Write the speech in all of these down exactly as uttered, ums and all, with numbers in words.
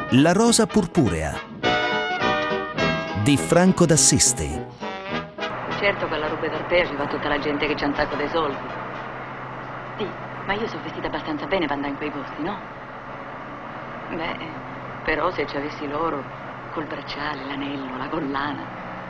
La rosa purpurea di Franco d'Assisi. Certo che alla Rube d'Arpea ci va tutta la gente che c'ha un sacco dei soldi. Sì, ma io sono vestita abbastanza bene per andare in quei posti, no? Beh, però se ci avessi loro, col bracciale, l'anello, la collana.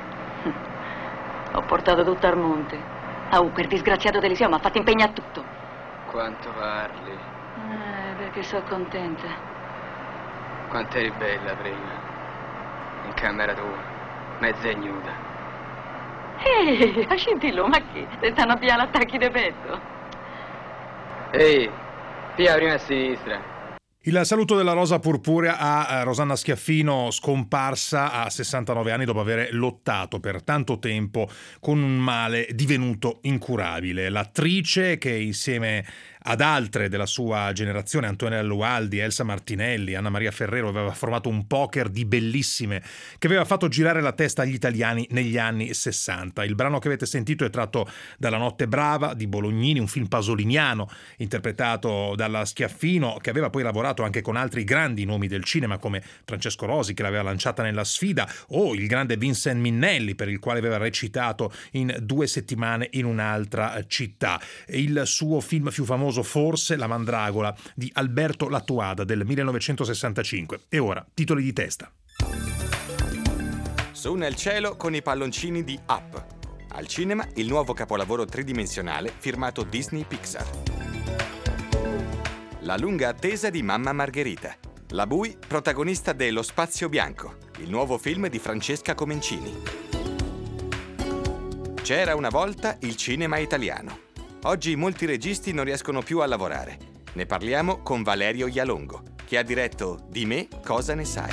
Ho portato tutto al monte. Ah, uh, quel disgraziato dell'Eliseo mi ha fatto impegnare tutto. Quanto parli? Eh, perché sono contenta. Quanto eri bella prima. In camera tua, mezza ignuda. Ehi, a scintilla, ma che? Ti stanno a pigliare l'attacchi di petto? Ehi, pia prima a sinistra. Il saluto della rosa purpurea a Rosanna Schiaffino, scomparsa a sessantanove anni dopo aver lottato per tanto tempo con un male divenuto incurabile. L'attrice che insieme ad altre della sua generazione, Antonella Lualdi, Elsa Martinelli, Anna Maria Ferrero, aveva formato un poker di bellissime che aveva fatto girare la testa agli italiani negli anni sessanta. Il brano che avete sentito è tratto dalla Notte Brava di Bolognini, un film pasoliniano interpretato dalla Schiaffino, che aveva poi lavorato anche con altri grandi nomi del cinema come Francesco Rosi, che l'aveva lanciata nella sfida, o il grande Vincent Minnelli, per il quale aveva recitato in Due settimane in un'altra città. Il suo film più famoso forse La Mandragola di Alberto Lattuada del millenovecentosessantacinque. E ora, titoli di testa. Su nel cielo con i palloncini di Up. Al cinema il nuovo capolavoro tridimensionale firmato Disney Pixar. La lunga attesa di Mamma Margherita. La Bui, protagonista de Lo Spazio Bianco, il nuovo film di Francesca Comencini. C'era una volta il cinema italiano. Oggi molti registi non riescono più a lavorare. Ne parliamo con Valerio Ialongo, che ha diretto Di me cosa ne sai?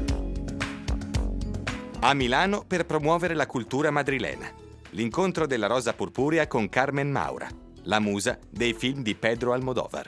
A Milano per promuovere la cultura madrilena. L'incontro della rosa purpurea con Carmen Maura, la musa dei film di Pedro Almodóvar.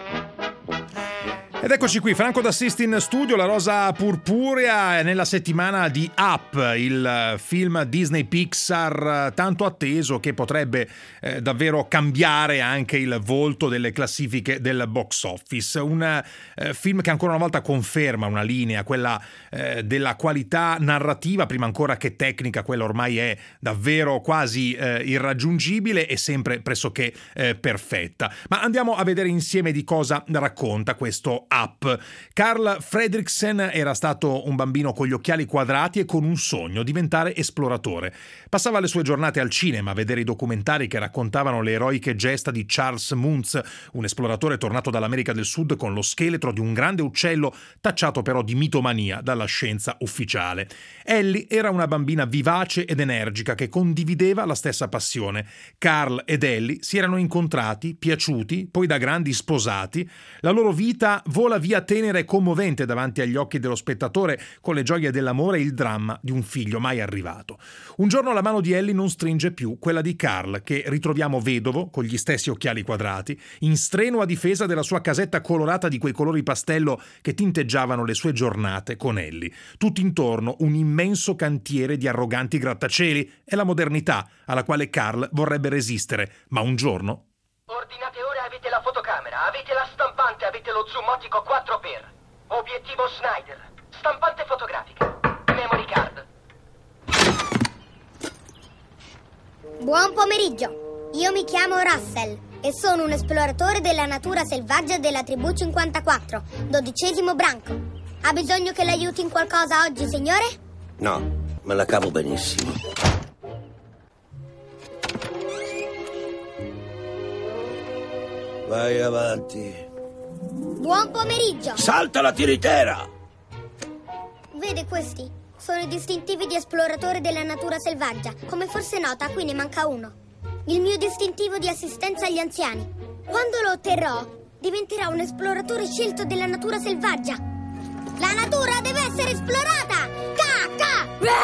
Ed eccoci qui, Franco d'Assisi in studio, La rosa purpurea nella settimana di Up, il film Disney Pixar tanto atteso che potrebbe eh, davvero cambiare anche il volto delle classifiche del box office. Un eh, film che ancora una volta conferma una linea, quella eh, della qualità narrativa, prima ancora che tecnica, quella ormai è davvero quasi eh, irraggiungibile e sempre pressoché eh, perfetta. Ma andiamo a vedere insieme di cosa racconta questo Up. Carl Fredricksen era stato un bambino con gli occhiali quadrati e con un sogno: diventare esploratore. Passava le sue giornate al cinema a vedere i documentari che raccontavano le eroiche gesta di Charles Muntz, un esploratore tornato dall'America del Sud con lo scheletro di un grande uccello, tacciato però di mitomania dalla scienza ufficiale. Ellie era una bambina vivace ed energica che condivideva la stessa passione. Carl ed Ellie si erano incontrati, piaciuti, poi da grandi sposati. La loro vita vola via tenera e commovente davanti agli occhi dello spettatore, con le gioie dell'amore e il dramma di un figlio mai arrivato. Un giorno la mano di Ellie non stringe più quella di Carl, che ritroviamo vedovo, con gli stessi occhiali quadrati, in strenua difesa della sua casetta colorata di quei colori pastello che tinteggiavano le sue giornate con Ellie. Tutto intorno un immenso cantiere di arroganti grattacieli e la modernità alla quale Carl vorrebbe resistere, ma un giorno... Ordinate ora, avete la fotocamera, avete la stampante, avete lo zoom ottico quattro per. Obiettivo Snyder. Stampante fotografica. Memory card. Buon pomeriggio. Io mi chiamo Russell e sono un esploratore della natura selvaggia della tribù cinquantaquattro, dodicesimo branco. Ha bisogno che l'aiuti in qualcosa oggi, signore? No, me la cavo benissimo. Vai avanti. Buon pomeriggio. Salta la tiritera! Vede questi? Sono i distintivi di esploratore della natura selvaggia. Come forse nota, qui ne manca uno. Il mio distintivo di assistenza agli anziani. Quando lo otterrò, diventerò un esploratore scelto della natura selvaggia. La natura deve essere esplorata! Ca-ca!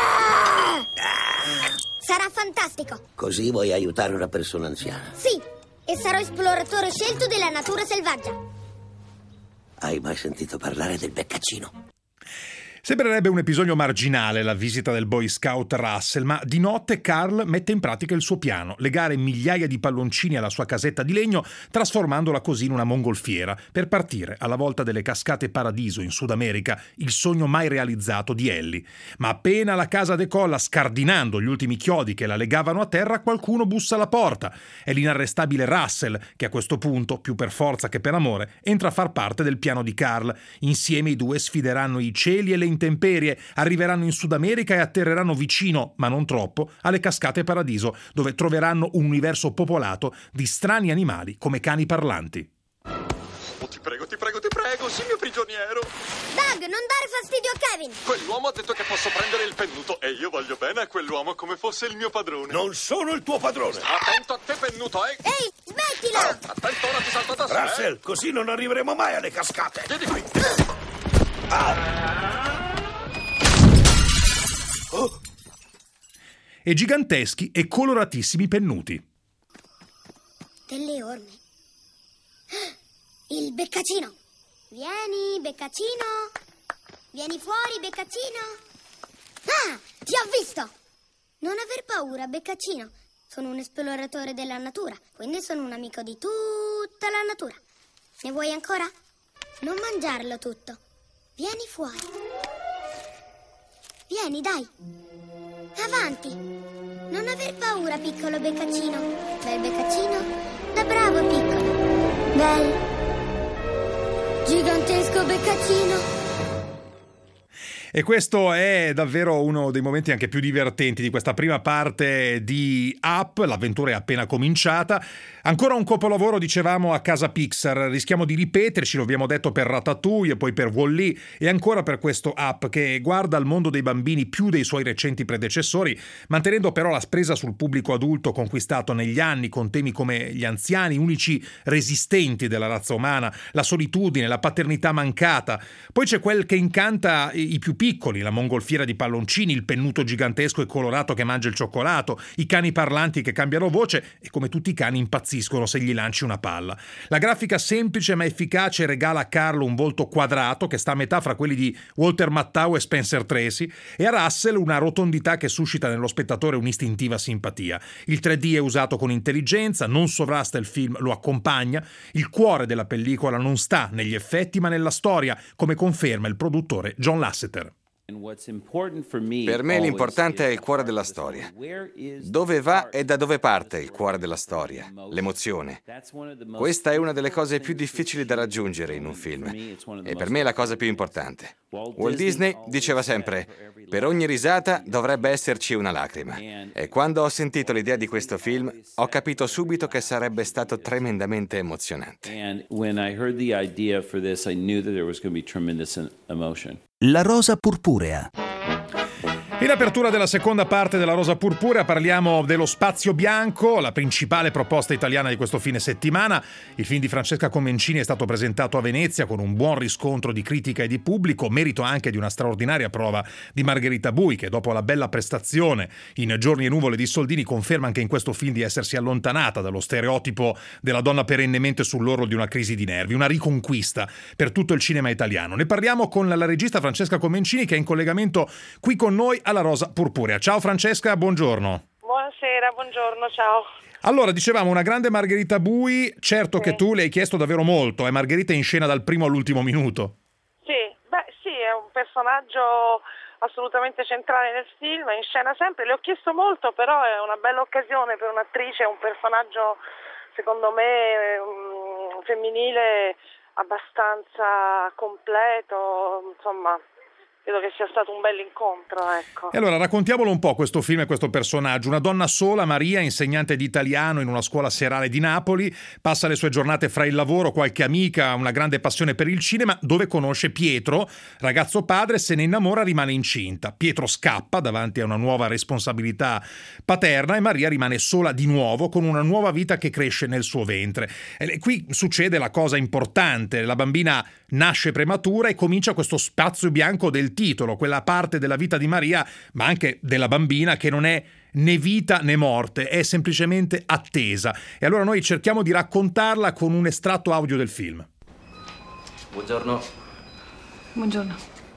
Sarà fantastico. Così vuoi aiutare una persona anziana? Sì. E sarò esploratore scelto della natura selvaggia. Hai mai sentito parlare del beccaccino? Sembrerebbe un episodio marginale la visita del Boy Scout Russell, ma di notte Carl mette in pratica il suo piano, legare migliaia di palloncini alla sua casetta di legno, trasformandola così in una mongolfiera, per partire alla volta delle cascate Paradiso in Sud America, il sogno mai realizzato di Ellie. Ma appena la casa decolla, scardinando gli ultimi chiodi che la legavano a terra, qualcuno bussa alla porta. È l'inarrestabile Russell, che a questo punto, più per forza che per amore, entra a far parte del piano di Carl. Insieme i due sfideranno i cieli e le intemperie, arriveranno in Sud America e atterreranno vicino, ma non troppo, alle cascate Paradiso, dove troveranno un universo popolato di strani animali come cani parlanti. Oh, ti prego, ti prego, ti prego, sii mio prigioniero. Doug, non dare fastidio a Kevin! Quell'uomo ha detto che posso prendere il pennuto e io voglio bene a quell'uomo come fosse il mio padrone. Non sono il tuo padrone. Sta attento a te, pennuto, eh? Ehi, smettila! Ah, attento, ora ti salto da sé. Russell, così non arriveremo mai alle cascate. Vieni qui. Ah. Oh. E giganteschi e coloratissimi pennuti. Delle orme. Il beccacino. Vieni, beccacino. Vieni fuori, beccacino. Ah, ti ho visto. Non aver paura, beccacino. Sono un esploratore della natura, quindi sono un amico di tutta la natura. Ne vuoi ancora? Non mangiarlo tutto. Vieni fuori. Vieni, dai. Avanti. Non aver paura, piccolo beccacino. Bel beccacino. Da bravo, piccolo. Bel. Gigantesco beccacino. E questo è davvero uno dei momenti anche più divertenti di questa prima parte di Up. L'avventura è appena cominciata. Ancora un capolavoro, dicevamo, a casa Pixar. Rischiamo di ripeterci, lo abbiamo detto per Ratatouille e poi per Wall-E e ancora per questo Up, che guarda al mondo dei bambini più dei suoi recenti predecessori, mantenendo però la presa sul pubblico adulto conquistato negli anni con temi come gli anziani, unici resistenti della razza umana, la solitudine, la paternità mancata. Poi c'è quel che incanta i più piccoli, la mongolfiera di palloncini, il pennuto gigantesco e colorato che mangia il cioccolato, i cani parlanti che cambiano voce e come tutti i cani impazziscono se gli lanci una palla. La grafica semplice ma efficace regala a Carlo un volto quadrato che sta a metà fra quelli di Walter Matthau e Spencer Tracy e a Russell una rotondità che suscita nello spettatore un'istintiva simpatia. Il tre D è usato con intelligenza, non sovrasta il film, lo accompagna. Il cuore della pellicola non sta negli effetti ma nella storia, come conferma il produttore John Lasseter. Per me l'importante è il cuore della storia. Dove va e da dove parte il cuore della storia, l'emozione. Questa è una delle cose più difficili da raggiungere in un film e per me è la cosa più importante. Walt Disney diceva sempre: per ogni risata dovrebbe esserci una lacrima. E quando ho sentito l'idea di questo film, ho capito subito che sarebbe stato tremendamente emozionante. La rosa purpurea. In apertura della seconda parte della Rosa Purpurea parliamo dello Spazio Bianco, la principale proposta italiana di questo fine settimana. Il film di Francesca Comencini è stato presentato a Venezia con un buon riscontro di critica e di pubblico, merito anche di una straordinaria prova di Margherita Bui, che dopo la bella prestazione in Giorni e nuvole di Soldini conferma anche in questo film di essersi allontanata dallo stereotipo della donna perennemente sull'orlo di una crisi di nervi, una riconquista per tutto il cinema italiano. Ne parliamo con la regista Francesca Comencini, che è in collegamento qui con noi alla Rosa Purpurea. Ciao Francesca, buongiorno. Buonasera, buongiorno, ciao. Allora, dicevamo, una grande Margherita Bui, certo sì. Che tu le hai chiesto davvero molto, è Margherita in scena dal primo all'ultimo minuto. Sì, beh sì, è un personaggio assolutamente centrale nel film, è in scena sempre, le ho chiesto molto, però è una bella occasione per un'attrice, un personaggio secondo me um, femminile abbastanza completo, insomma. Credo che sia stato un bel incontro, ecco. E allora raccontiamolo un po' questo film e questo personaggio. Una donna sola, Maria, insegnante di italiano in una scuola serale di Napoli, passa le sue giornate fra il lavoro, qualche amica, una grande passione per il cinema, dove conosce Pietro, ragazzo padre, se ne innamora, rimane incinta. Pietro scappa davanti a una nuova responsabilità paterna e Maria rimane sola di nuovo con una nuova vita che cresce nel suo ventre. E qui succede la cosa importante, la bambina nasce prematura e comincia questo spazio bianco del titolo, quella parte della vita di Maria, ma anche della bambina, che non è né vita né morte, è semplicemente attesa. E allora noi cerchiamo di raccontarla con un estratto audio del film. Buongiorno. Buongiorno.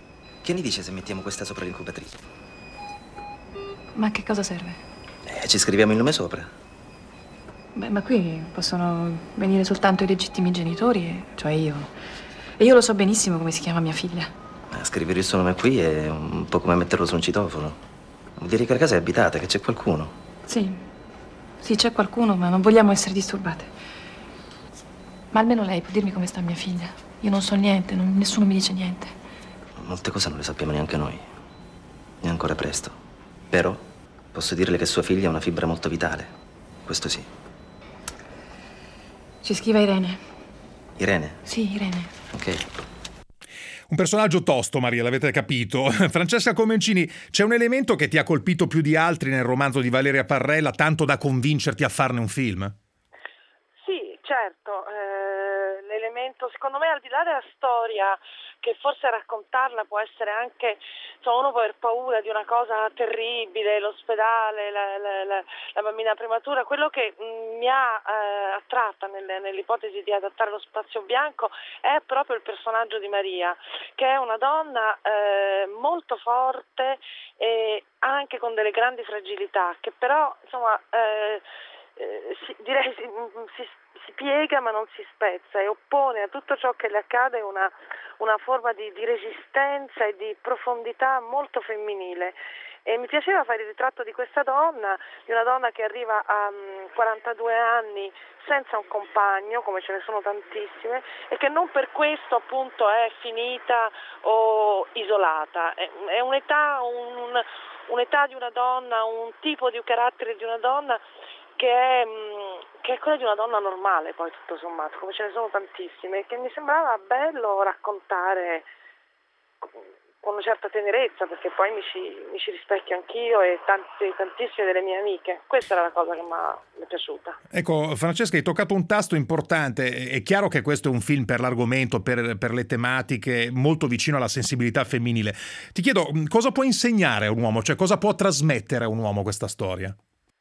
Che ne dice se mettiamo questa sopra l'incubatrice? Ma a che cosa serve? Eh, ci scriviamo il nome sopra. Beh, ma qui possono venire soltanto i legittimi genitori, cioè io. E io lo so benissimo come si chiama mia figlia. Ma scrivere il suo nome qui è un po' come metterlo su un citofono. Vuol dire che la casa è abitata, che c'è qualcuno. Sì, sì, c'è qualcuno, ma non vogliamo essere disturbate. Ma almeno lei può dirmi come sta mia figlia. Io non so niente, non- nessuno mi dice niente. Molte cose non le sappiamo neanche noi. È ancora presto. Però posso dirle che sua figlia ha una fibra molto vitale. Questo sì. Ci scriva Irene. Irene? Sì, Irene. Ok. Un personaggio tosto, Maria, l'avete capito. Francesca Comencini, c'è un elemento che ti ha colpito più di altri nel romanzo di Valeria Parrella, tanto da convincerti a farne un film? Sì, certo. Eh, l'elemento, secondo me, al di là della storia, che forse raccontarla può essere anche, insomma, uno può aver paura di una cosa terribile, l'ospedale, la, la, la, la bambina prematura. Quello che mh, mi ha eh, attratta nelle, nell'ipotesi di adattare Lo spazio bianco è proprio il personaggio di Maria, che è una donna eh, molto forte e anche con delle grandi fragilità, che però, insomma, eh, eh, si, direi si, si, si piega ma non si spezza, e oppone a tutto ciò che le accade una, una forma di, di resistenza e di profondità molto femminile. E mi piaceva fare il ritratto di questa donna, di una donna che arriva a um, quarantadue anni senza un compagno, come ce ne sono tantissime, e che non per questo appunto è finita o isolata. È, è un'età, un, un'età di una donna, un tipo di carattere di una donna che è, che è quella di una donna normale, poi tutto sommato, come ce ne sono tantissime, che mi sembrava bello raccontare con una certa tenerezza, perché poi mi ci, mi ci rispecchio anch'io e tante, tantissime delle mie amiche. Questa era la cosa che mi è piaciuta. Ecco, Francesca, hai toccato un tasto importante. È chiaro che questo è un film per l'argomento, per, per le tematiche, molto vicino alla sensibilità femminile. Ti chiedo, cosa può insegnare a un uomo? Cioè, cosa può trasmettere a un uomo questa storia?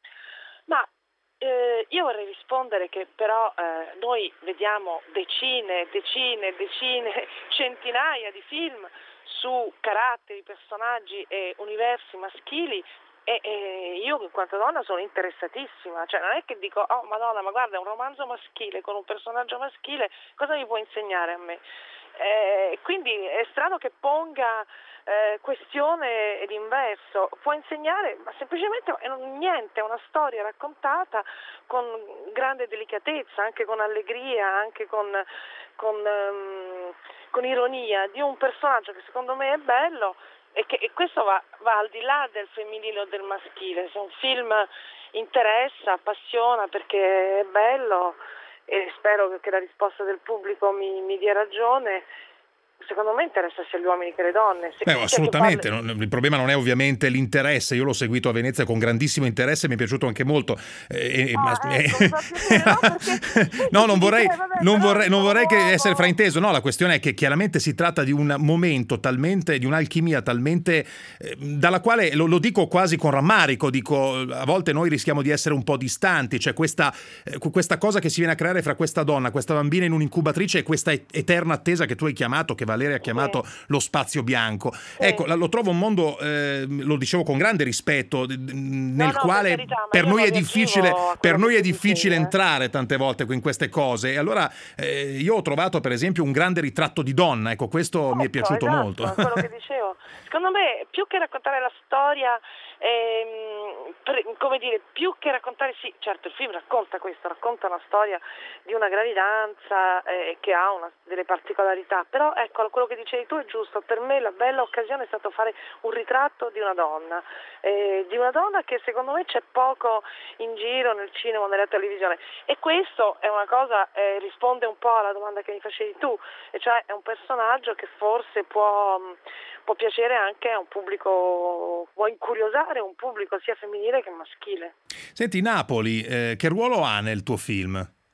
Ma eh, io vorrei rispondere che però eh, noi vediamo decine, decine, decine, centinaia di film su caratteri, personaggi e universi maschili, e, e io in quanto donna sono interessatissima, cioè non è che dico oh madonna, ma guarda, è un romanzo maschile con un personaggio maschile, cosa mi può insegnare a me? Eh, quindi è strano che ponga eh, questione l'inverso, può insegnare, ma semplicemente è un, niente, è una storia raccontata con grande delicatezza, anche con allegria, anche con, con, um, con ironia, di un personaggio che secondo me è bello, e, che, e questo va, va al di là del femminile o del maschile. Se un film interessa, appassiona perché è bello, e spero che la risposta del pubblico mi, mi dia ragione, secondo me interessa sia gli uomini che le donne. Se, Beh, assolutamente, parli... il problema non è ovviamente l'interesse. Io l'ho seguito a Venezia con grandissimo interesse, mi è piaciuto anche molto. Eh, ah, ma... ecco, piacere, no, perché... no, non vorrei, eh, vabbè, non vorrei, non vorrei che uomo... essere frainteso. No, la questione è che chiaramente si tratta di un momento talmente, di un'alchimia talmente eh, dalla quale, lo, lo dico quasi con rammarico, dico, a volte noi rischiamo di essere un po' distanti, cioè questa, eh, questa cosa che si viene a creare fra questa donna, questa bambina in un'incubatrice, e questa eterna attesa che tu hai chiamato, che Valeria ha chiamato sì. Lo spazio bianco. Sì. Ecco, lo trovo un mondo, eh, lo dicevo con grande rispetto, nel no, no, quale per, carità, per noi è difficile, per noi è difficile dice, entrare eh. tante volte in queste cose. E allora eh, io ho trovato per esempio un grande ritratto di donna, ecco, questo oh, mi è piaciuto esatto, molto. Quello che dicevo. Secondo me, più che raccontare la storia, ehm, per, come dire, più che raccontare, sì, certo il film racconta questo, racconta una storia di una gravidanza eh, che ha una, delle particolarità, però ecco, quello che dicevi tu è giusto. Per me la bella occasione è stato fare un ritratto di una donna, eh, di una donna che secondo me c'è poco in giro nel cinema o nella televisione, e questo è una cosa, eh, risponde un po' alla domanda che mi facevi tu, e cioè è un personaggio che forse può, può piacere anche a un pubblico, può incuriosare un pubblico sia femminile che maschile. Senti, Napoli, eh, che ruolo ha nel tuo film?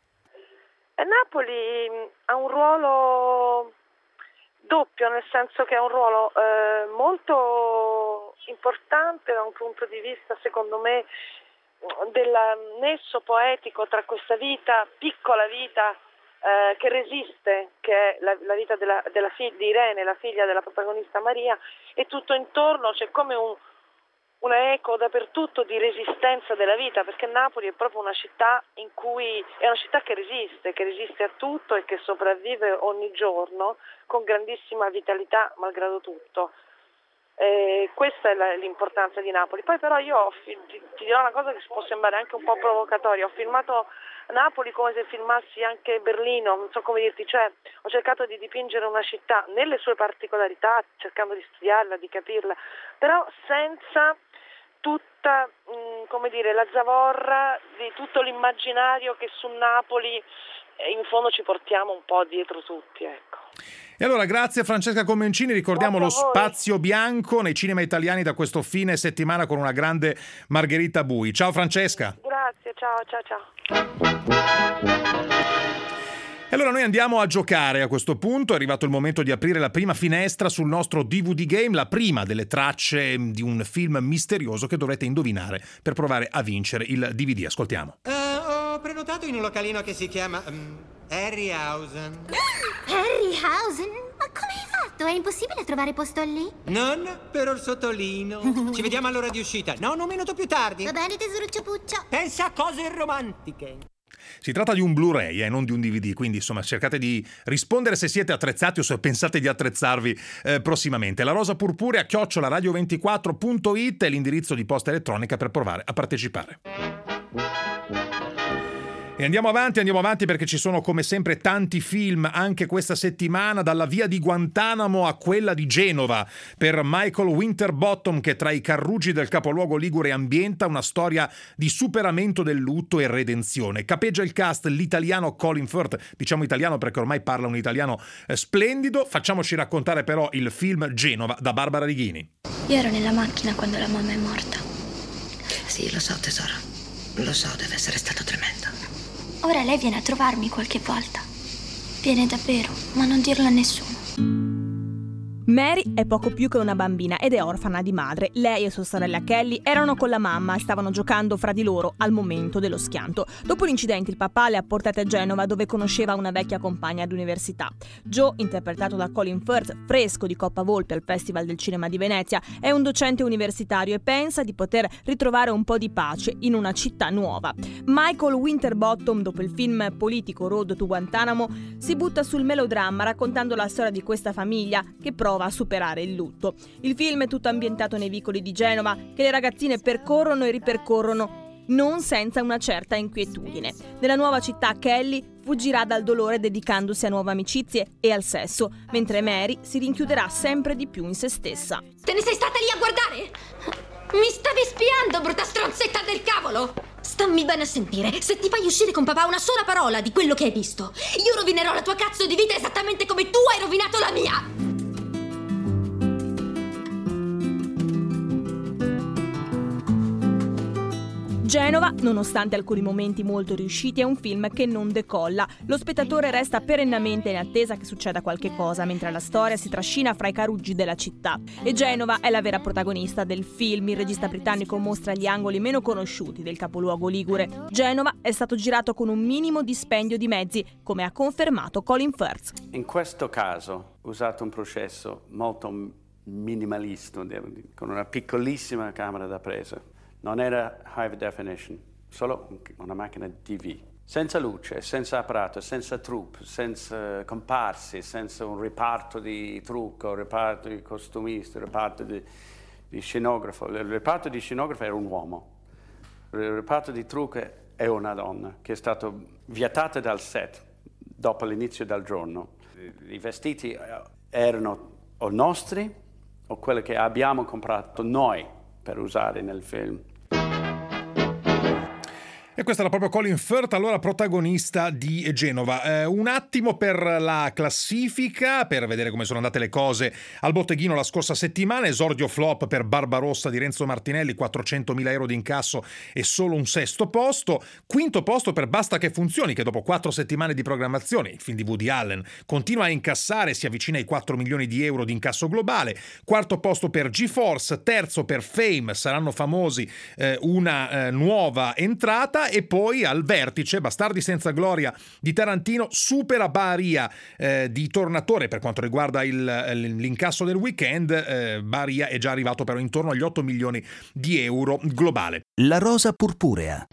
E Napoli ha un ruolo doppio, nel senso che è un ruolo eh, molto importante da un punto di vista, secondo me, del nesso poetico tra questa vita, piccola vita eh, che resiste, che è la, la vita della, della fig- di Irene, la figlia della protagonista Maria, e tutto intorno c'è come un, una eco dappertutto di resistenza della vita, perché Napoli è proprio una città in cui è una città che resiste, che resiste a tutto e che sopravvive ogni giorno con grandissima vitalità malgrado tutto. Eh, questa è la, l'importanza di Napoli. Poi però io ho, ti, ti dirò una cosa che può sembrare anche un po' provocatoria: ho filmato Napoli come se filmassi anche Berlino, non so come dirti, cioè ho cercato di dipingere una città nelle sue particolarità, cercando di studiarla, di capirla, però senza tutta, mh, come dire, la zavorra di tutto l'immaginario che su Napoli eh, in fondo ci portiamo un po' dietro tutti, ecco. E allora grazie a Francesca Comencini, ricordiamo lo Spazio Bianco nei cinema italiani da questo fine settimana con una grande Margherita Bui. Ciao Francesca. Grazie, ciao ciao ciao. E allora noi andiamo a giocare a questo punto, è arrivato il momento di aprire la prima finestra sul nostro D V D Game, la prima delle tracce di un film misterioso che dovrete indovinare per provare a vincere il D V D. Ascoltiamo. Uh, ho prenotato in un localino che si chiama um, Harryhausen. Harryhausen? Ma come hai fatto? È impossibile trovare posto lì? Non per il sottolino. Ci vediamo all'ora di uscita. No, un minuto più tardi. Va bene, tesoruccio Puccio. Pensa a cose romantiche. Si tratta di un Blu-ray e eh, non di un D V D, quindi insomma cercate di rispondere se siete attrezzati o se pensate di attrezzarvi eh, prossimamente. La rosa purpurea chiocciola radio ventiquattro punto it è l'indirizzo di posta elettronica per provare a partecipare. E andiamo avanti, andiamo avanti perché ci sono come sempre tanti film anche questa settimana, dalla via di Guantanamo a quella di Genova, per Michael Winterbottom, che tra i carruggi del capoluogo ligure ambienta una storia di superamento del lutto e redenzione. Capeggia il cast l'italiano Colin Firth, diciamo italiano perché ormai parla un italiano eh, splendido. Facciamoci raccontare però il film Genova da Barbara Righini. Io ero nella macchina quando la mamma è morta. Sì, lo so tesoro, lo so, deve essere stato tremendo. Ora lei viene a trovarmi qualche volta. Viene davvero, ma non dirlo a nessuno. Mary è poco più che una bambina ed è orfana di madre. Lei e sua sorella Kelly erano con la mamma e stavano giocando fra di loro al momento dello schianto. Dopo l'incidente il papà le ha portate a Genova, dove conosceva una vecchia compagna d'università. Joe, interpretato da Colin Firth, fresco di Coppa Volpe al Festival del Cinema di Venezia, è un docente universitario e pensa di poter ritrovare un po' di pace in una città nuova. Michael Winterbottom, dopo il film politico Road to Guantanamo, si butta sul melodramma raccontando la storia di questa famiglia che prova a superare il lutto. Il film è tutto ambientato nei vicoli di Genova che le ragazzine percorrono e ripercorrono, non senza una certa inquietudine. Nella nuova città Kelly fuggirà dal dolore dedicandosi a nuove amicizie e al sesso, mentre Mary si rinchiuderà sempre di più in se stessa. Te ne sei stata lì a guardare? Mi stavi spiando, brutta stronzetta del cavolo! Stammi bene a sentire, se ti fai uscire con papà una sola parola di quello che hai visto, io rovinerò la tua cazzo di vita esattamente come tu hai rovinato la mia! Genova, nonostante alcuni momenti molto riusciti, è un film che non decolla. Lo spettatore resta perennemente in attesa che succeda qualche cosa, mentre la storia si trascina fra i caruggi della città. E Genova è la vera protagonista del film. Il regista britannico mostra gli angoli meno conosciuti del capoluogo ligure. Genova è stato girato con un minimo dispendio di mezzi, come ha confermato Colin Firth. In questo caso ho usato un processo molto minimalista, con una piccolissima camera da presa. Non era high definition, solo una macchina D V. Senza luce, senza apparato, senza troupe, senza comparsi, senza un reparto di trucco, un reparto di costumisti, un reparto di, di scenografo. Il reparto di scenografo era un uomo. Il reparto di trucco è una donna che è stata vietata dal set dopo l'inizio del giorno. I vestiti erano o nostri o quelli che abbiamo comprato noi per usare nel film. E questo era proprio Colin Firth, allora protagonista di Genova. Eh, un attimo per la classifica, per vedere come sono andate le cose al botteghino la scorsa settimana. Esordio flop per Barbarossa di Renzo Martinelli, quattrocentomila euro di incasso e solo un sesto posto. Quinto posto per Basta che funzioni, che dopo quattro settimane di programmazione, il film di Woody Allen, continua a incassare, si avvicina ai quattro milioni di euro di incasso globale. Quarto posto per G-Force, terzo per Fame, saranno famosi, eh, una eh, nuova entrata. cinema. E poi al vertice Bastardi senza gloria di Tarantino supera Baria eh, di Tornatore per quanto riguarda il, l'incasso del weekend. eh, Baria è già arrivato però intorno agli otto milioni di euro globale. La rosa purpurea.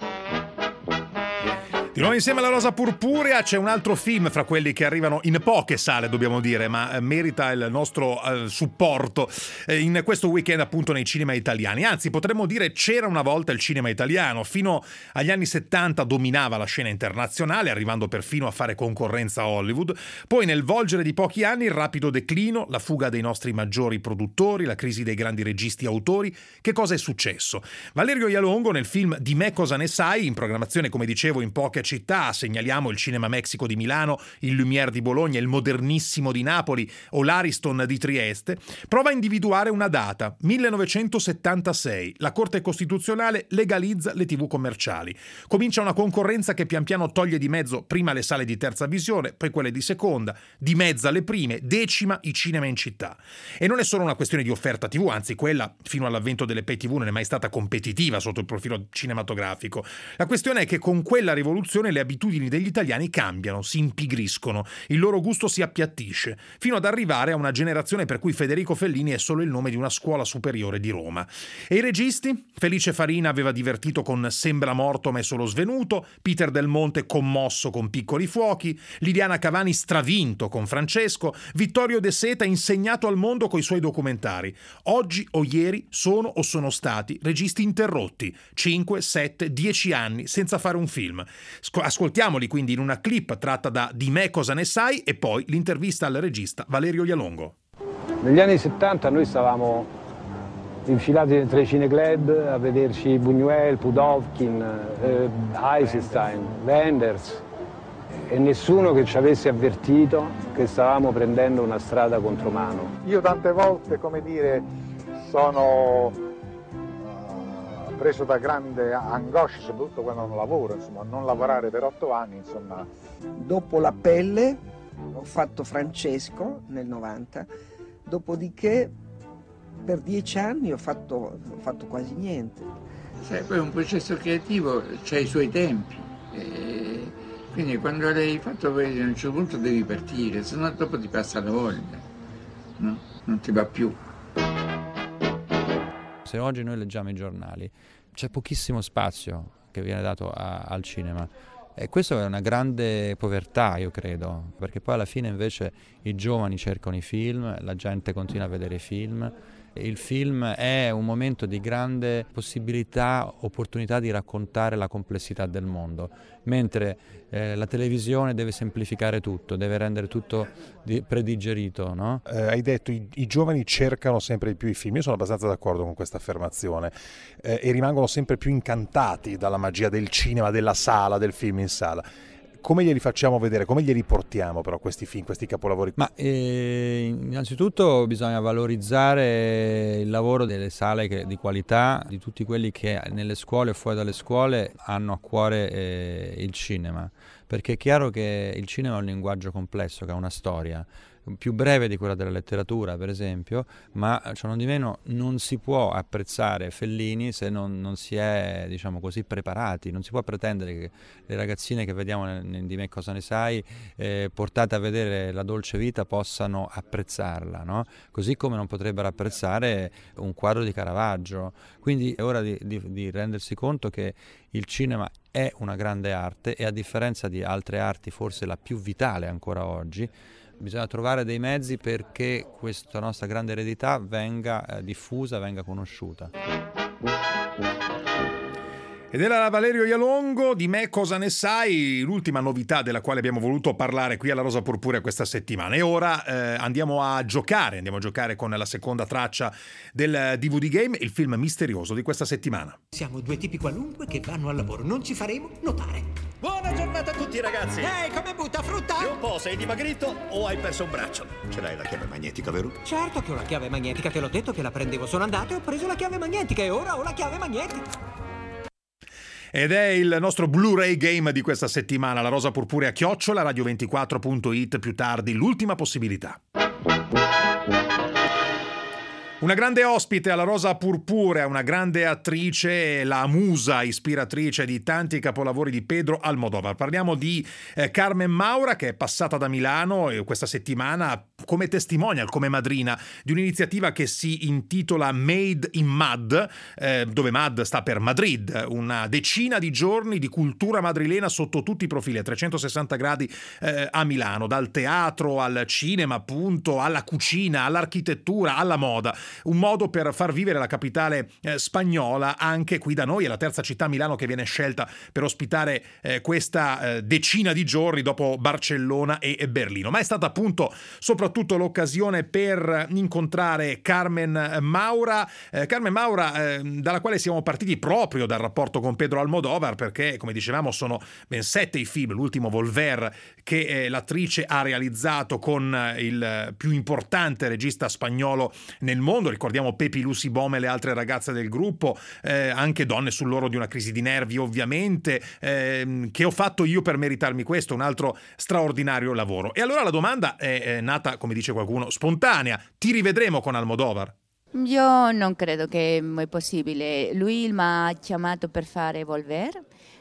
Di nuovo insieme alla rosa purpurea c'è un altro film fra quelli che arrivano in poche sale, dobbiamo dire, ma merita il nostro uh, supporto eh, in questo weekend appunto nei cinema italiani. Anzi, potremmo dire c'era una volta il cinema italiano. Fino agli anni settanta dominava la scena internazionale, arrivando perfino a fare concorrenza a Hollywood. Poi nel volgere di pochi anni il rapido declino, la fuga dei nostri maggiori produttori, la crisi dei grandi registi autori. Che cosa è successo? Valerio Jalongo nel film Di me cosa ne sai, in programmazione come dicevo in poche città, segnaliamo il Cinema Mexico di Milano, il Lumière di Bologna, il Modernissimo di Napoli o l'Ariston di Trieste, prova a individuare una data, millenovecentosettantasei. La Corte Costituzionale legalizza le tivù commerciali. Comincia una concorrenza che pian piano toglie di mezzo prima le sale di terza visione, poi quelle di seconda, dimezza le prime, decima i cinema in città. E non è solo una questione di offerta tivù, anzi quella, fino all'avvento delle pay tivù, non è mai stata competitiva sotto il profilo cinematografico. La questione è che con quella rivoluzione le abitudini degli italiani cambiano, si impigriscono, il loro gusto si appiattisce, fino ad arrivare a una generazione per cui Federico Fellini è solo il nome di una scuola superiore di Roma. E i registi? Felice Farina aveva divertito con Sembra morto ma è solo svenuto, Peter Del Monte commosso con Piccoli fuochi, Liliana Cavani stravinto con Francesco, Vittorio De Seta insegnato al mondo coi suoi documentari. Oggi o ieri sono o sono stati registi interrotti, cinque, sette, dieci anni senza fare un film. Ascoltiamoli quindi in una clip tratta da Di me cosa ne sai e poi l'intervista al regista Valerio Jalongo. Negli anni settanta noi stavamo infilati tra i Cinegled a vederci Buñuel, Pudovkin, eh, Eisenstein, Wenders e nessuno che ci avesse avvertito che stavamo prendendo una strada contromano. Io tante volte, come dire, sono preso da grande angoscia, soprattutto quando non lavoro, insomma, non lavorare per otto anni, insomma. Dopo La pelle ho fatto Francesco nel novanta, dopodiché per dieci anni ho fatto, ho fatto quasi niente. Sai, poi un processo creativo c'ha i suoi tempi, e quindi quando l'hai fatto a un certo punto devi partire, se no dopo ti passa la voglia, no? Non ti va più. Se oggi noi leggiamo i giornali, c'è pochissimo spazio che viene dato a, al cinema e questo è una grande povertà, io credo, perché poi alla fine invece i giovani cercano i film, la gente continua a vedere i film. Il film è un momento di grande possibilità, opportunità di raccontare la complessità del mondo, mentre eh, la televisione deve semplificare tutto, deve rendere tutto di, predigerito, no? Eh, hai detto i, i giovani cercano sempre di più i film, io sono abbastanza d'accordo con questa affermazione eh, e rimangono sempre più incantati dalla magia del cinema, della sala, del film in sala. Come glieli facciamo vedere? Come glieli portiamo però questi film, questi capolavori? Ma eh, innanzitutto bisogna valorizzare il lavoro delle sale che, di qualità, di tutti quelli che nelle scuole o fuori dalle scuole hanno a cuore eh, il cinema, perché è chiaro che il cinema è un linguaggio complesso, che ha una storia più breve di quella della letteratura per esempio, ma cionondimeno non si può apprezzare Fellini se non, non si è, diciamo così, preparati. Non si può pretendere che le ragazzine che vediamo nel, nel Di me cosa ne sai, eh, portate a vedere La dolce vita, possano apprezzarla, no? Così come non potrebbero apprezzare un quadro di Caravaggio. Quindi è ora di, di, di rendersi conto che il cinema è una grande arte e, a differenza di altre arti, forse la più vitale ancora oggi, bisogna trovare dei mezzi perché questa nostra grande eredità venga eh, diffusa, venga conosciuta. Ed era Valerio Jalongo, Di me cosa ne sai, l'ultima novità della quale abbiamo voluto parlare qui alla Rosa Purpurea questa settimana. E ora eh, andiamo a giocare, andiamo a giocare con la seconda traccia del D V D Game, il film misterioso di questa settimana. Siamo due tipi qualunque che vanno al lavoro, non ci faremo notare. Buona giornata a tutti ragazzi! Ehi, come butta frutta? Che un po', sei dimagrito o hai perso un braccio? Ce l'hai la chiave magnetica, vero? Certo che ho la chiave magnetica, te l'ho detto che la prendevo. Sono andato e ho preso la chiave magnetica e ora ho la chiave magnetica. Ed è il nostro Blu-ray game di questa settimana, la Rosa Purpurea chiocciola radio ventiquattro punto it, più tardi l'ultima possibilità. Una grande ospite alla Rosa Purpurea, una grande attrice, la musa ispiratrice di tanti capolavori di Pedro Almodóvar. Parliamo di eh, Carmen Maura, che è passata da Milano eh, questa settimana come testimonial, come madrina di un'iniziativa che si intitola Made in Mad, eh, dove Mad sta per Madrid, una decina di giorni di cultura madrilena sotto tutti i profili, a trecentosessanta gradi eh, a Milano, dal teatro al cinema, appunto, alla cucina, all'architettura, alla moda. Un modo per far vivere la capitale eh, spagnola anche qui da noi. È la terza città, Milano, che viene scelta per ospitare eh, questa eh, decina di giorni dopo Barcellona e, e Berlino. Ma è stata appunto soprattutto l'occasione per incontrare Carmen Maura, eh, Carmen Maura eh, dalla quale siamo partiti proprio dal rapporto con Pedro Almodóvar, perché, come dicevamo, sono ben sette i film, l'ultimo Volver, che eh, l'attrice ha realizzato con eh, il più importante regista spagnolo nel mondo. Ricordiamo Pepi, Lucy Bom e le altre ragazze del gruppo, eh, anche Donne sull'orlo di una crisi di nervi, ovviamente, eh, che ho fatto io per meritarmi questo, un altro straordinario lavoro. E allora la domanda è, è nata, come dice qualcuno, spontanea: ti rivedremo con Almodóvar? Io non credo che è possibile. Lui mi ha chiamato per fare Volver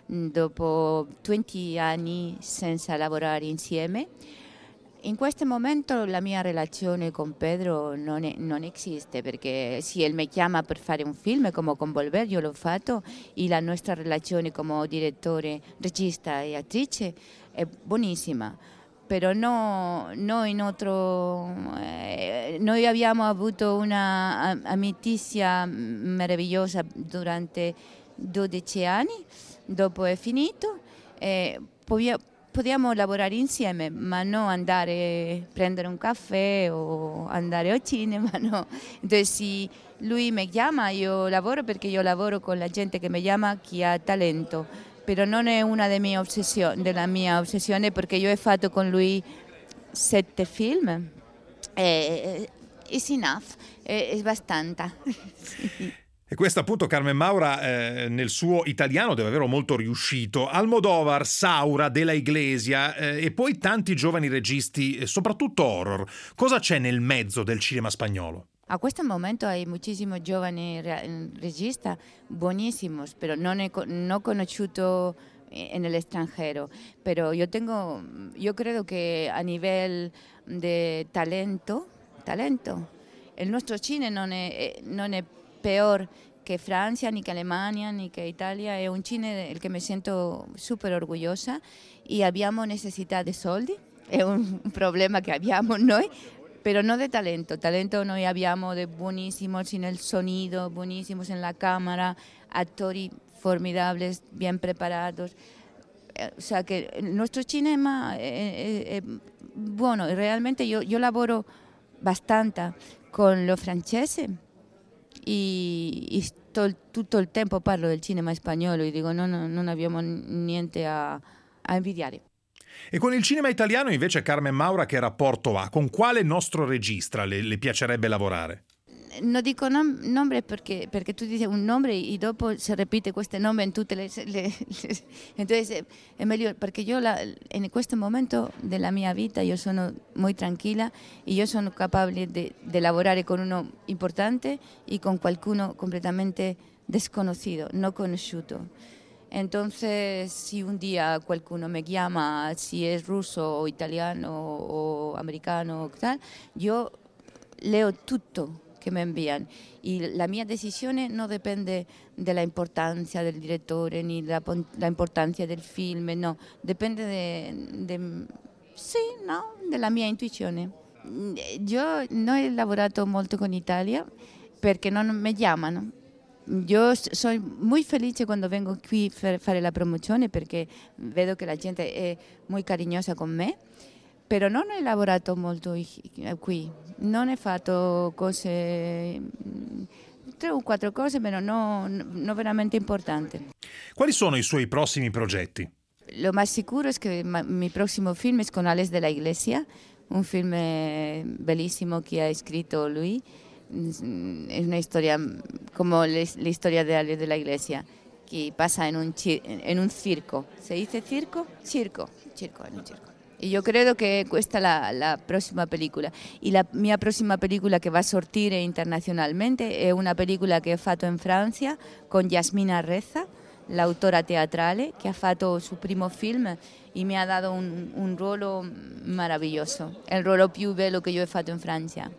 dopo venti anni senza lavorare insieme. In questo momento la mia relazione con Pedro non, è, non esiste, perché se lui mi chiama per fare un film come con Volver, io l'ho fatto, e la nostra relazione come direttore, regista e attrice è buonissima. Però no, noi, nostro, eh, noi abbiamo avuto una amicizia meravigliosa durante dodici anni, dopo è finito. Eh, Possiamo lavorare insieme, ma non andare a prendere un caffè o andare al cinema, no. Entonces, se lui mi chiama, io lavoro, perché io lavoro con la gente che mi chiama, chi ha talento. Però non è una delle mie ossessioni, della mia ossessione, perché io ho fatto con lui sette film. E, it's enough, è, è abbastanza. Sì. E questo appunto Carmen Maura eh, nel suo italiano deve averlo molto riuscito. Almodóvar, Saura, De la Iglesia eh, e poi tanti giovani registi, eh, soprattutto horror. Cosa c'è nel mezzo del cinema spagnolo? A questo momento hay muchísimos giovani registi buonissimi, però non è no conosciuto en el extranjero. Pero yo tengo, yo creo que a nivel de talento, talento, il nostro cinema non è, non è peor che Francia, ni che Alemania, ni che Italia. È un cinema del che mi sento super orgullosa, e abbiamo necessità di soldi, è un problema che abbiamo noi, però non di talento. Talento noi abbiamo de buenísimos nel sonido, buenísimos en la cámara, attori formidables, bien preparados. O sea que il nostro cinema è, è, è buono. Realmente io, io lavoro abbastanza con lo francese, e, e sto, tutto il tempo parlo del cinema spagnolo e dico no, no, non abbiamo niente a, a invidiare. E con il cinema italiano invece, Carmen Maura, che rapporto ha? Con quale nostro regista le, le piacerebbe lavorare? Non dico nom- nome perché, perché tu dici un nome e dopo si ripete questo nome in tutte le... le, le entonces è meglio, perché io la, in questo momento della mia vita io sono molto tranquilla e io sono capace di lavorare con uno importante e con qualcuno completamente desconocido, non conosciuto. Entonces, si un día qualcuno me llama, si es ruso o italiano o americano o tal, yo leo tutto che mi inviano. E la mia decisione non dipende dalla importanza del direttore, ni la, la importanza del film, no, dipende de, de, sì, no, della mia intuizione. Io non ho lavorato molto con l'Italia perché non mi chiamano. Io sono molto felice quando vengo qui a fare la promozione, perché vedo che la gente è molto carinyosa con me, però non ho lavorato molto qui, non ho fatto cose, tre o quattro cose, però non no veramente importanti. Quali sono i suoi prossimi progetti? Lo más sicuro es que mi próximo film es con Alex de la Iglesia, un film bellissimo che ha scritto lui. Es una historia como la historia de Alex de la Iglesia, que pasa en un, en un circo. ¿Se dice circo? Circo, circo, en un circo. Io credo che questa è la, la prossima pellicola. E la mia prossima pellicola che va a sortire internazionalmente è una pellicola che ho fatto in Francia con Yasmina Reza, l'autora teatrale, che ha fatto il suo primo film e mi ha dato un, un ruolo meraviglioso. È il ruolo più bello che io ho fatto in Francia.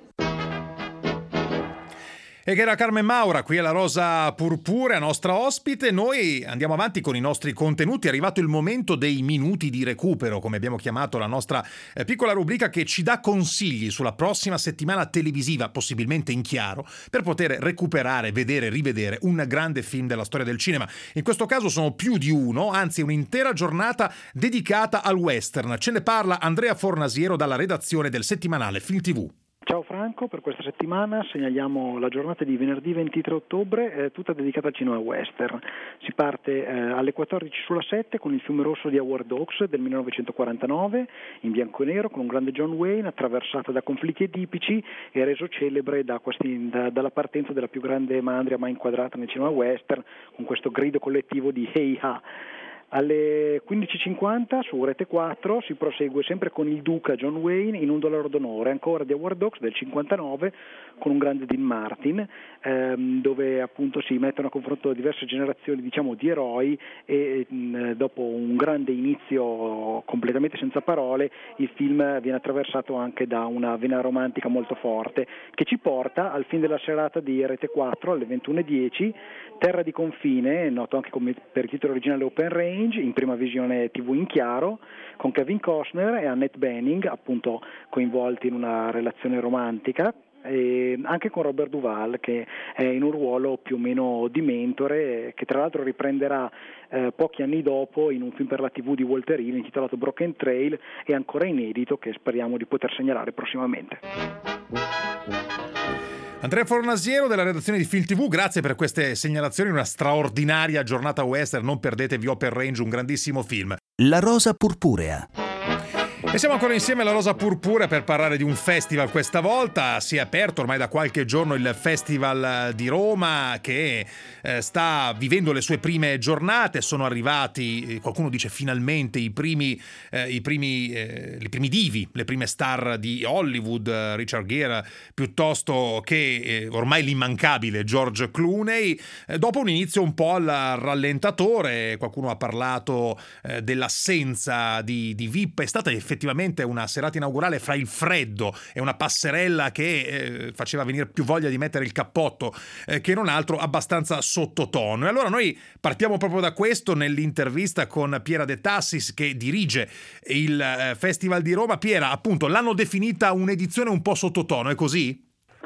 E che era Carmen Maura, qui alla Rosa Purpurea, nostra ospite. Noi andiamo avanti con i nostri contenuti. È arrivato il momento dei minuti di recupero, come abbiamo chiamato la nostra eh, piccola rubrica che ci dà consigli sulla prossima settimana televisiva, possibilmente in chiaro, per poter recuperare, vedere, rivedere un grande film della storia del cinema. In questo caso sono più di uno, anzi un'intera giornata dedicata al western. Ce ne parla Andrea Fornasiero dalla redazione del settimanale Film tivù. Ciao Franco, per questa settimana segnaliamo la giornata di venerdì ventitré ottobre, eh, tutta dedicata al cinema western. Si parte eh, alle quattordici sulla sette con Il fiume rosso di Howard Hawks del millenovecentoquarantanove, in bianco e nero, con un grande John Wayne attraversato da conflitti edipici e reso celebre da questi, da, dalla partenza della più grande mandria mai inquadrata nel cinema western, con questo grido collettivo di Hey Ha. Alle quindici e cinquanta su Rete quattro si prosegue sempre con Il Duca John Wayne in Un dollaro d'onore, ancora di Howard Hawks del cinquantanove con un grande Dean Martin, ehm, dove appunto si mettono a confronto diverse generazioni, diciamo, di eroi e mh, dopo un grande inizio completamente senza parole il film viene attraversato anche da una vena romantica molto forte che ci porta al film della serata di Rete quattro alle ventuno e dieci, Terra di confine, noto anche come per il titolo originale Open Range, in prima visione tivù in chiaro, con Kevin Costner e Annette Bening, appunto coinvolti in una relazione romantica, e anche con Robert Duvall che è in un ruolo più o meno di mentore, che tra l'altro riprenderà eh, pochi anni dopo in un film per la tivù di Walter Hill intitolato Broken Trail e ancora inedito, che speriamo di poter segnalare prossimamente. Andrea Fornasiero della redazione di Film tivù, grazie per queste segnalazioni, una straordinaria giornata western, non perdetevi Open Range, un grandissimo film. La Rosa Purpurea. E siamo ancora insieme alla Rosa Purpurea per parlare di un festival. Questa volta si è aperto ormai da qualche giorno il Festival di Roma che eh, sta vivendo le sue prime giornate. Sono arrivati, qualcuno dice finalmente, i primi, eh, i primi, eh, i primi divi, le prime star di Hollywood, eh, Richard Gere piuttosto che eh, ormai l'immancabile George Clooney. Eh, dopo un inizio un po' al rallentatore, qualcuno ha parlato eh, dell'assenza di, di V I P. È stata effettivamente una serata inaugurale fra il freddo e una passerella che eh, faceva venire più voglia di mettere il cappotto eh, che non altro, abbastanza sottotono. E allora noi partiamo proprio da questo nell'intervista con Piera De Tassis che dirige il eh, Festival di Roma. Piera, appunto, l'hanno definita un'edizione un po' sottotono, è così?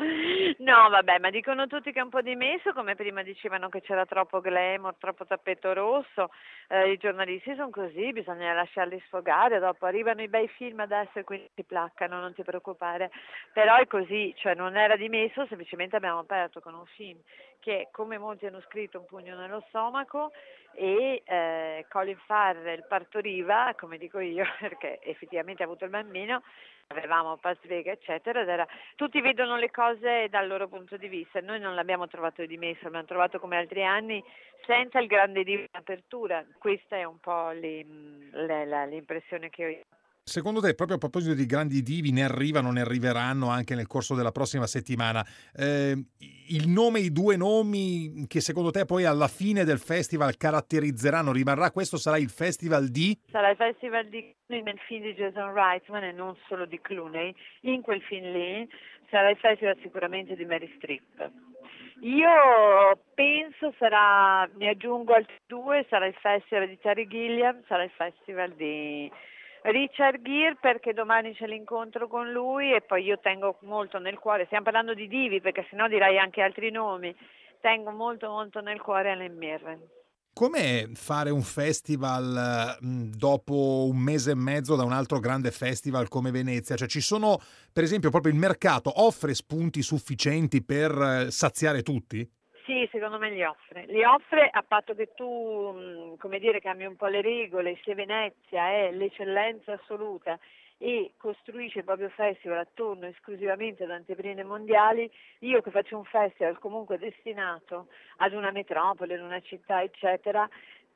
No, vabbè, ma dicono tutti che è un po' dimesso, come prima dicevano che c'era troppo glamour, troppo tappeto rosso. Eh, i giornalisti sono così, bisogna lasciarli sfogare, dopo arrivano i bei film adesso e quindi si placcano, non ti preoccupare. Però è così, cioè non era dimesso, semplicemente abbiamo aperto con un film che, come molti hanno scritto, un pugno nello stomaco, e eh, Colin Farrell partoriva, come dico io, perché effettivamente ha avuto il bambino, avevamo Paz Vega eccetera, ed era, tutti vedono le cose dal loro punto di vista. Noi non l'abbiamo trovato dimesso, l'abbiamo trovato come altri anni senza il grande divo in apertura. Questa è un po' l'impressione che ho io. Secondo te, proprio a proposito di grandi divi, ne arrivano, ne arriveranno anche nel corso della prossima settimana, eh, il nome, i due nomi che secondo te poi alla fine del festival caratterizzeranno, rimarrà, questo sarà il festival di? Sarà il festival di Clooney nel film di Jason Reitman e non solo di Clooney. In quel film lì sarà il festival sicuramente di Meryl Streep. Io penso sarà, mi aggiungo altri due, sarà il festival di Terry Gilliam, sarà il festival di Richard Gere, perché domani c'è l'incontro con lui e poi io tengo molto nel cuore, stiamo parlando di divi perché sennò direi anche altri nomi, tengo molto molto nel cuore Helen Mirren. Com'è fare un festival mh, dopo un mese e mezzo da un altro grande festival come Venezia? Cioè ci sono, per esempio, proprio il mercato offre spunti sufficienti per eh, saziare tutti? Sì, secondo me li offre. Li offre a patto che tu, come dire, cambi un po' le regole. Se Venezia è l'eccellenza assoluta e costruisce il proprio festival attorno esclusivamente ad anteprime mondiali, io che faccio un festival comunque destinato ad una metropoli, ad una città, eccetera,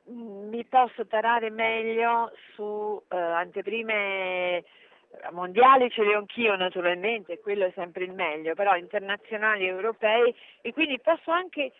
mi posso tarare meglio su eh, anteprime mondiali, ce le ho anch'io naturalmente, quello è sempre il meglio, però internazionali, europei, e quindi posso anche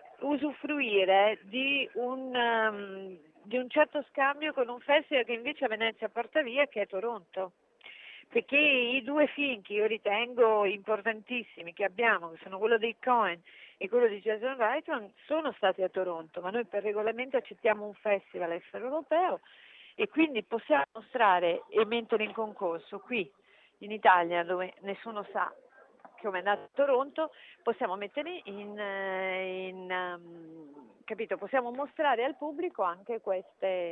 usufruire di un, um, di un certo scambio con un festival che invece a Venezia porta via, che è Toronto. Perché i due film che io ritengo importantissimi che abbiamo, che sono quello dei Coen e quello di Jason Reitman, sono stati a Toronto, ma noi per regolamento accettiamo un festival extraeuropeo e quindi possiamo mostrare e mettere in concorso qui in Italia, dove nessuno sa come è andato a Toronto, possiamo mettere in, in um, capito, possiamo mostrare al pubblico anche queste,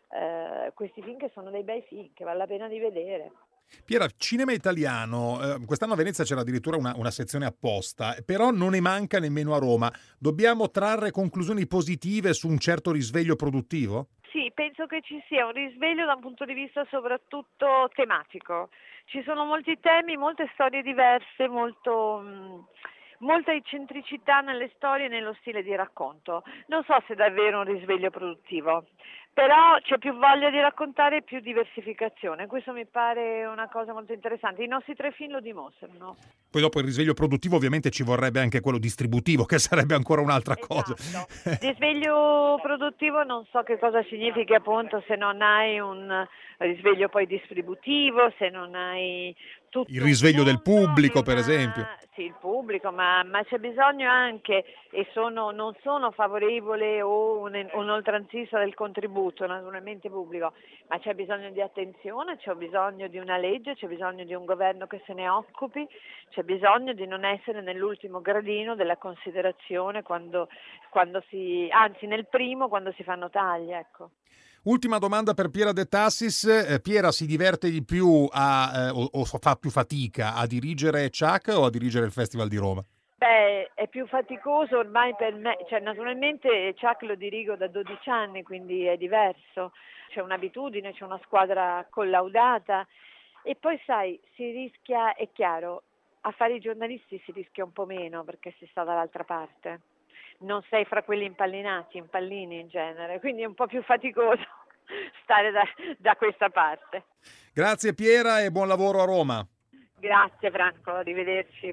uh, questi film che sono dei bei film, che vale la pena di vedere. Piera, cinema italiano, eh, quest'anno a Venezia c'era addirittura una, una sezione apposta, però non ne manca nemmeno a Roma. Dobbiamo trarre conclusioni positive su un certo risveglio produttivo? Sì, penso che ci sia un risveglio da un punto di vista soprattutto tematico. Ci sono molti temi, molte storie diverse, molto... Mh, molta eccentricità nelle storie e nello stile di racconto. Non so se è davvero un risveglio produttivo, però c'è più voglia di raccontare e più diversificazione. Questo mi pare una cosa molto interessante. I nostri tre film lo dimostrano. Poi dopo il risveglio produttivo ovviamente ci vorrebbe anche quello distributivo, che sarebbe ancora un'altra esatto. cosa. Risveglio produttivo non so che cosa significhi, appunto, se non hai un risveglio poi distributivo, se non hai tutto il risveglio del pubblico, una... per esempio. Sì, il pubblico, ma, ma c'è bisogno anche, e sono, non sono favorevole o un, un oltranzista del contributo naturalmente pubblico, ma c'è bisogno di attenzione, c'è bisogno di una legge, c'è bisogno di un governo che se ne occupi, c'è bisogno di non essere nell'ultimo gradino della considerazione quando, quando si, anzi nel primo quando si fanno tagli, ecco. Ultima domanda per Piera De Tassis. Eh, Piera si diverte di più a, eh, o, o fa più fatica a dirigere Chuck o a dirigere il Festival di Roma? Beh, è più faticoso ormai per me, cioè naturalmente Chuck lo dirigo da dodici anni, quindi è diverso, c'è un'abitudine, c'è una squadra collaudata e poi sai, si rischia, è chiaro, a fare i giornalisti si rischia un po' meno perché si sta dall'altra parte. Non sei fra quelli impallinati, impallini in genere, quindi è un po' più faticoso stare da, da questa parte. Grazie Piera e buon lavoro a Roma. Grazie Franco, arrivederci.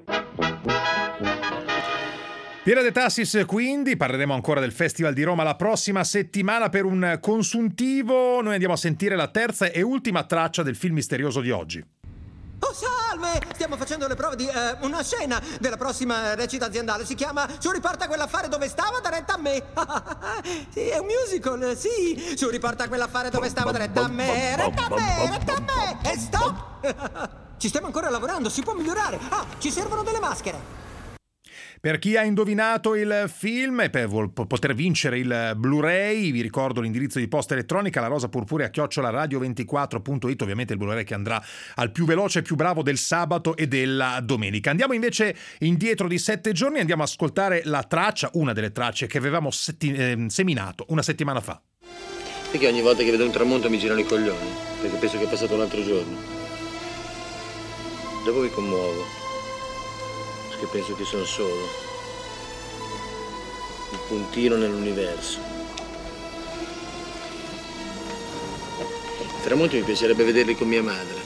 Piera De Tassis, quindi parleremo ancora del Festival di Roma la prossima settimana per un consuntivo. Noi andiamo a sentire la terza e ultima traccia del film misterioso di oggi. Oh, salve! Stiamo facendo le prove di eh, una scena della prossima recita aziendale. Si chiama Su riporta quell'affare dove stava, da retta a me. Sì, è un musical, sì. Su riporta quell'affare dove stava, da retta a me. Retta a me, retta a me. E stop! Ci stiamo ancora lavorando, si può migliorare. Ah, ci servono delle maschere. Per chi ha indovinato il film e per poter vincere il Blu-ray, vi ricordo l'indirizzo di posta elettronica la rosa purpurea chiocciola radio ventiquattro punto it, ovviamente il Blu-ray che andrà al più veloce e più bravo del sabato e della domenica. Andiamo invece indietro di sette giorni, andiamo ad ascoltare la traccia, una delle tracce che avevamo setti- eh, seminato una settimana fa. Perché ogni volta che vedo un tramonto mi girano i coglioni, perché penso che è passato un altro giorno. Dopo mi commuovo. Che penso che sono solo un puntino nell'universo. I tramonti mi piacerebbe vederli con mia madre,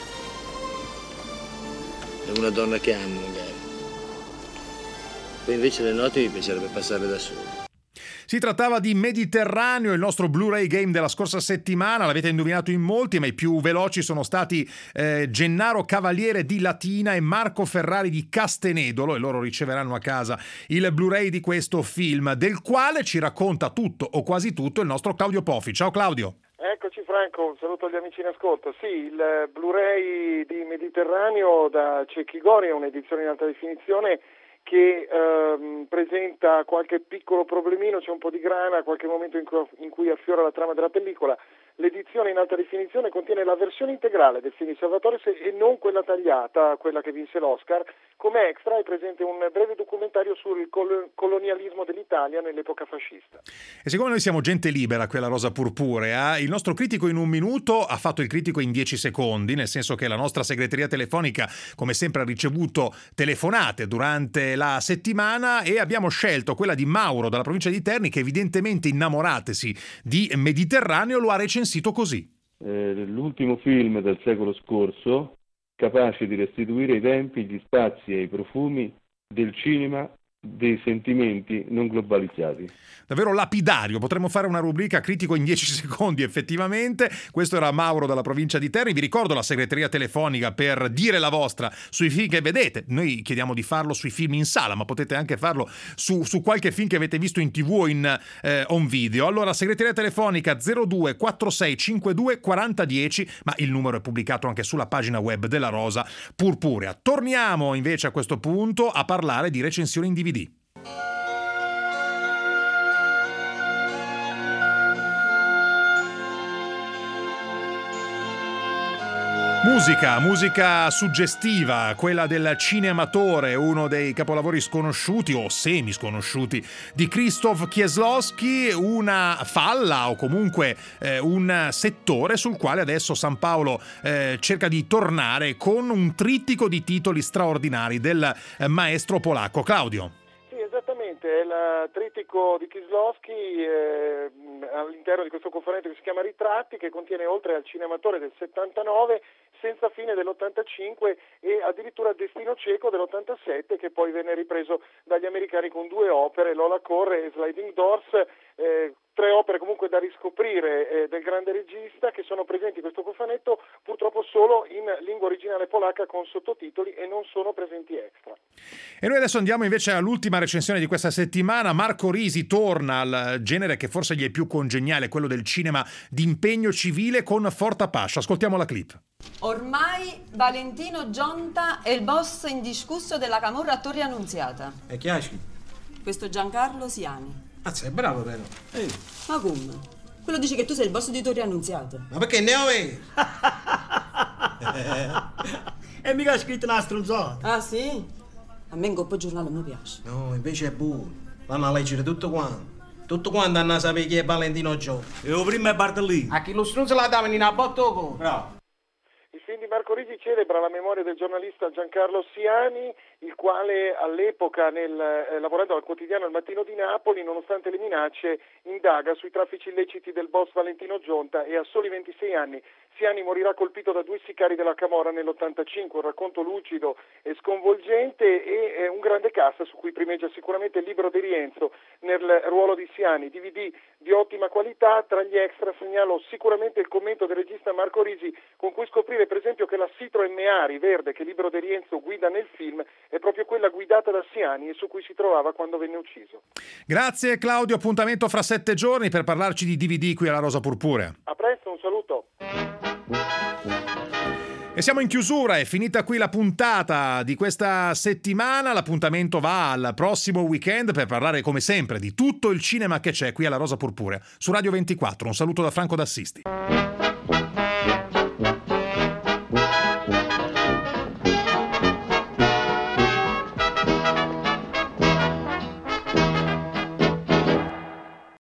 è una donna che amo magari. Poi invece le notti mi piacerebbe passarle da solo. Si trattava di Mediterraneo, il nostro Blu-ray game della scorsa settimana, l'avete indovinato in molti, ma i più veloci sono stati eh, Gennaro Cavaliere di Latina e Marco Ferrari di Castenedolo, e loro riceveranno a casa il Blu-ray di questo film, del quale ci racconta tutto o quasi tutto il nostro Claudio Poffi. Ciao Claudio. Eccoci Franco, un saluto agli amici in ascolto. Sì, il Blu-ray di Mediterraneo da Cecchi Gori è un'edizione in alta definizione che ehm, presenta qualche piccolo problemino, c'è un po' di grana, qualche momento in cui, in cui affiora la trama della pellicola. l'edizione in alta definizione contiene la versione integrale del film di Salvatore e non quella tagliata, quella che vinse l'Oscar. Come extra è presente un breve documentario sul col- colonialismo dell'Italia nell'epoca fascista. E siccome noi siamo gente libera qui alla Rosa Purpurea, il nostro critico in un minuto ha fatto il critico in dieci secondi, nel senso che la nostra segreteria telefonica, come sempre, ha ricevuto telefonate durante la settimana e abbiamo scelto quella di Mauro dalla provincia di Terni, che evidentemente, innamoratesi di Mediterraneo, lo ha recensito così. Eh, l'ultimo film del secolo scorso, capace di restituire i tempi, gli spazi e i profumi del cinema dei sentimenti non globalizzati. Davvero lapidario, potremmo fare una rubrica critico in dieci secondi effettivamente. Questo era Mauro dalla provincia di Terni. Vi ricordo la segreteria telefonica per dire la vostra sui film che vedete. Noi chiediamo di farlo sui film in sala, ma potete anche farlo su, su qualche film che avete visto in tv o in eh, on video. Allora, segreteria telefonica zero due quattro sei cinque due quattro zero uno zero, ma il numero è pubblicato anche sulla pagina web della Rosa Purpurea. Torniamo invece a questo punto a parlare di recensioni in D V D. Musica, musica suggestiva, quella del cinematore, uno dei capolavori sconosciuti o semi sconosciuti di Krzysztof Kieslowski, una falla o comunque eh, un settore sul quale adesso San Paolo eh, cerca di tornare con un trittico di titoli straordinari del eh, maestro polacco. Claudio. Esattamente, è il trittico di Kieslowski eh, all'interno di questo conferenzo che si chiama Ritratti, che contiene, oltre al cinematore del settantanove, Senza fine dell'ottantacinque e addirittura Destino cieco dell'ottantasette, che poi venne ripreso dagli americani con due opere, Lola Corre e Sliding Doors, eh, tre opere comunque da riscoprire eh, del grande regista, che sono presenti in questo cofanetto purtroppo solo in lingua originale polacca con sottotitoli e non sono presenti extra. E noi adesso andiamo invece all'ultima recensione di questa settimana. Marco Risi torna al genere che forse gli è più congeniale, quello del cinema di impegno civile, con Forte Pascio. Ascoltiamo la clip. Ormai Valentino Gionta è il boss indiscusso della camorra a Torre Annunziata. E chi è? Questo Giancarlo Siani. Ah, sei bravo però. Ehi. Ma come? Quello dice che tu sei il boss di Torre Annunziata. Ma perché ne ho io? E mica ha scritto una stronzata. Ah sì? A me in coppa giornale non mi piace. No, invece è buono. Vanno a leggere tutto quanto. Tutto quanto hanno a sapere chi è Valentino Gionta. E lo primo è Bartolini. A chi lo stronzo la davano in una botta o come? Bravo. Il film di Marco Risi celebra la memoria del giornalista Giancarlo Siani, il quale all'epoca, nel, eh, lavorando al quotidiano Il Mattino di Napoli, nonostante le minacce, indaga sui traffici illeciti del boss Valentino Gionta, e a soli ventisei anni Siani morirà colpito da due sicari della Camorra nell'ottantacinque. Un racconto lucido e sconvolgente e eh, un grande cast su cui primeggia sicuramente il libro di Rienzo nel ruolo di Siani. D V D di ottima qualità. Tra gli extra segnalo sicuramente il commento del regista Marco Risi, con cui scoprire per esempio che la Citroen Meari verde che Libero De Rienzo guida nel film è proprio quella guidata da Siani e su cui si trovava quando venne ucciso. Grazie Claudio, appuntamento fra sette giorni per parlarci di D V D qui alla Rosa Purpurea. A presto, un saluto. E siamo in chiusura, è finita qui la puntata di questa settimana. L'appuntamento va al prossimo weekend per parlare come sempre di tutto il cinema che c'è qui alla Rosa Purpurea su Radio ventiquattro. Un saluto da Franco D'Assisti.